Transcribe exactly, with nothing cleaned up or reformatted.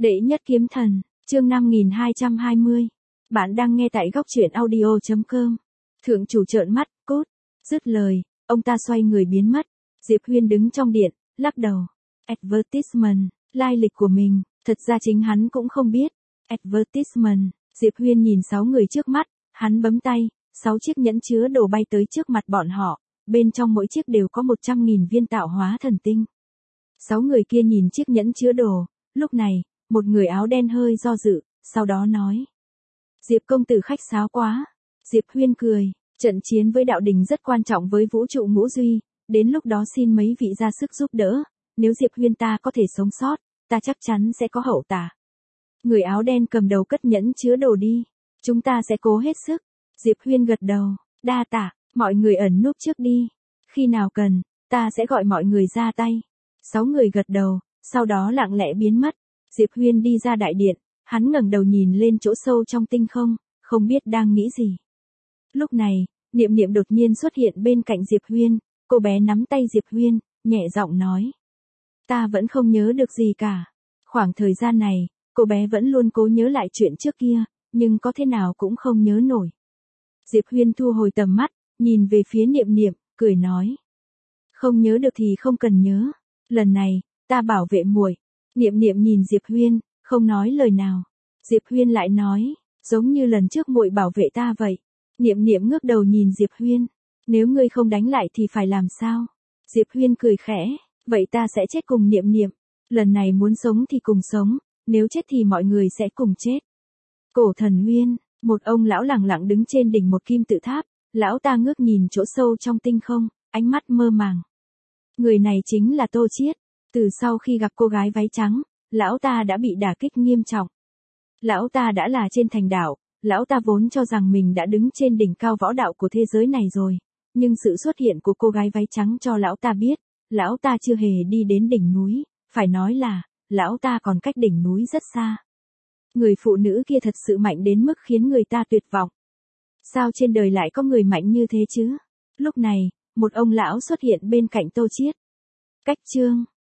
Đệ nhất kiếm thần, chương năm nghìn hai trăm hai mươi. Bạn đang nghe tại góc truyện audio chấm com. Thượng chủ trợn mắt, cốt. Dứt lời, ông ta xoay người biến mất. Diệp Huyên đứng trong điện, lắc đầu. Advertisement, lai lịch của mình, thật ra chính hắn cũng không biết. Advertisement, Diệp Huyên nhìn sáu người trước mắt, hắn bấm tay, sáu chiếc nhẫn chứa đồ bay tới trước mặt bọn họ, bên trong mỗi chiếc đều có một trăm nghìn viên tạo hóa thần tinh. Sáu người kia nhìn chiếc nhẫn chứa đồ, lúc này, một người áo đen hơi do dự, sau đó nói. Diệp công tử khách sáo quá. Diệp Huyên cười, trận chiến với đạo đình rất quan trọng với vũ trụ ngũ duy, đến lúc đó xin mấy vị ra sức giúp đỡ, nếu Diệp Huyên ta có thể sống sót, ta chắc chắn sẽ có hậu tả. Người áo đen cầm đầu cất nhẫn chứa đồ đi, chúng ta sẽ cố hết sức. Diệp Huyên gật đầu, đa tạ, mọi người ẩn núp trước đi, khi nào cần, ta sẽ gọi mọi người ra tay. Sáu người gật đầu, sau đó lặng lẽ biến mất. Diệp Huyên đi ra đại điện, hắn ngẩng đầu nhìn lên chỗ sâu trong tinh không, không biết đang nghĩ gì. Lúc này, Niệm Niệm đột nhiên xuất hiện bên cạnh Diệp Huyên, cô bé nắm tay Diệp Huyên, nhẹ giọng nói. Ta vẫn không nhớ được gì cả. Khoảng thời gian này, cô bé vẫn luôn cố nhớ lại chuyện trước kia, nhưng có thế nào cũng không nhớ nổi. Diệp Huyên thu hồi tầm mắt, nhìn về phía Niệm Niệm, cười nói. Không nhớ được thì không cần nhớ. Lần này, ta bảo vệ muội. Niệm Niệm nhìn Diệp Huyên, không nói lời nào. Diệp Huyên lại nói, giống như lần trước muội bảo vệ ta vậy. Niệm Niệm ngước đầu nhìn Diệp Huyên, nếu ngươi không đánh lại thì phải làm sao? Diệp Huyên cười khẽ, vậy ta sẽ chết cùng Niệm Niệm. Lần này muốn sống thì cùng sống, nếu chết thì mọi người sẽ cùng chết. Cổ Thần Nguyên, một ông lão lẳng lặng đứng trên đỉnh một kim tự tháp, lão ta ngước nhìn chỗ sâu trong tinh không, ánh mắt mơ màng. Người này chính là Tô Chiết. Từ sau khi gặp cô gái váy trắng, lão ta đã bị đả kích nghiêm trọng. Lão ta đã là trên thành đạo, lão ta vốn cho rằng mình đã đứng trên đỉnh cao võ đạo của thế giới này rồi, nhưng sự xuất hiện của cô gái váy trắng cho lão ta biết, lão ta chưa hề đi đến đỉnh núi, phải nói là, lão ta còn cách đỉnh núi rất xa. Người phụ nữ kia thật sự mạnh đến mức khiến người ta tuyệt vọng. Sao trên đời lại có người mạnh như thế chứ? Lúc này, một ông lão xuất hiện bên cạnh Tô Chiết. Cách chương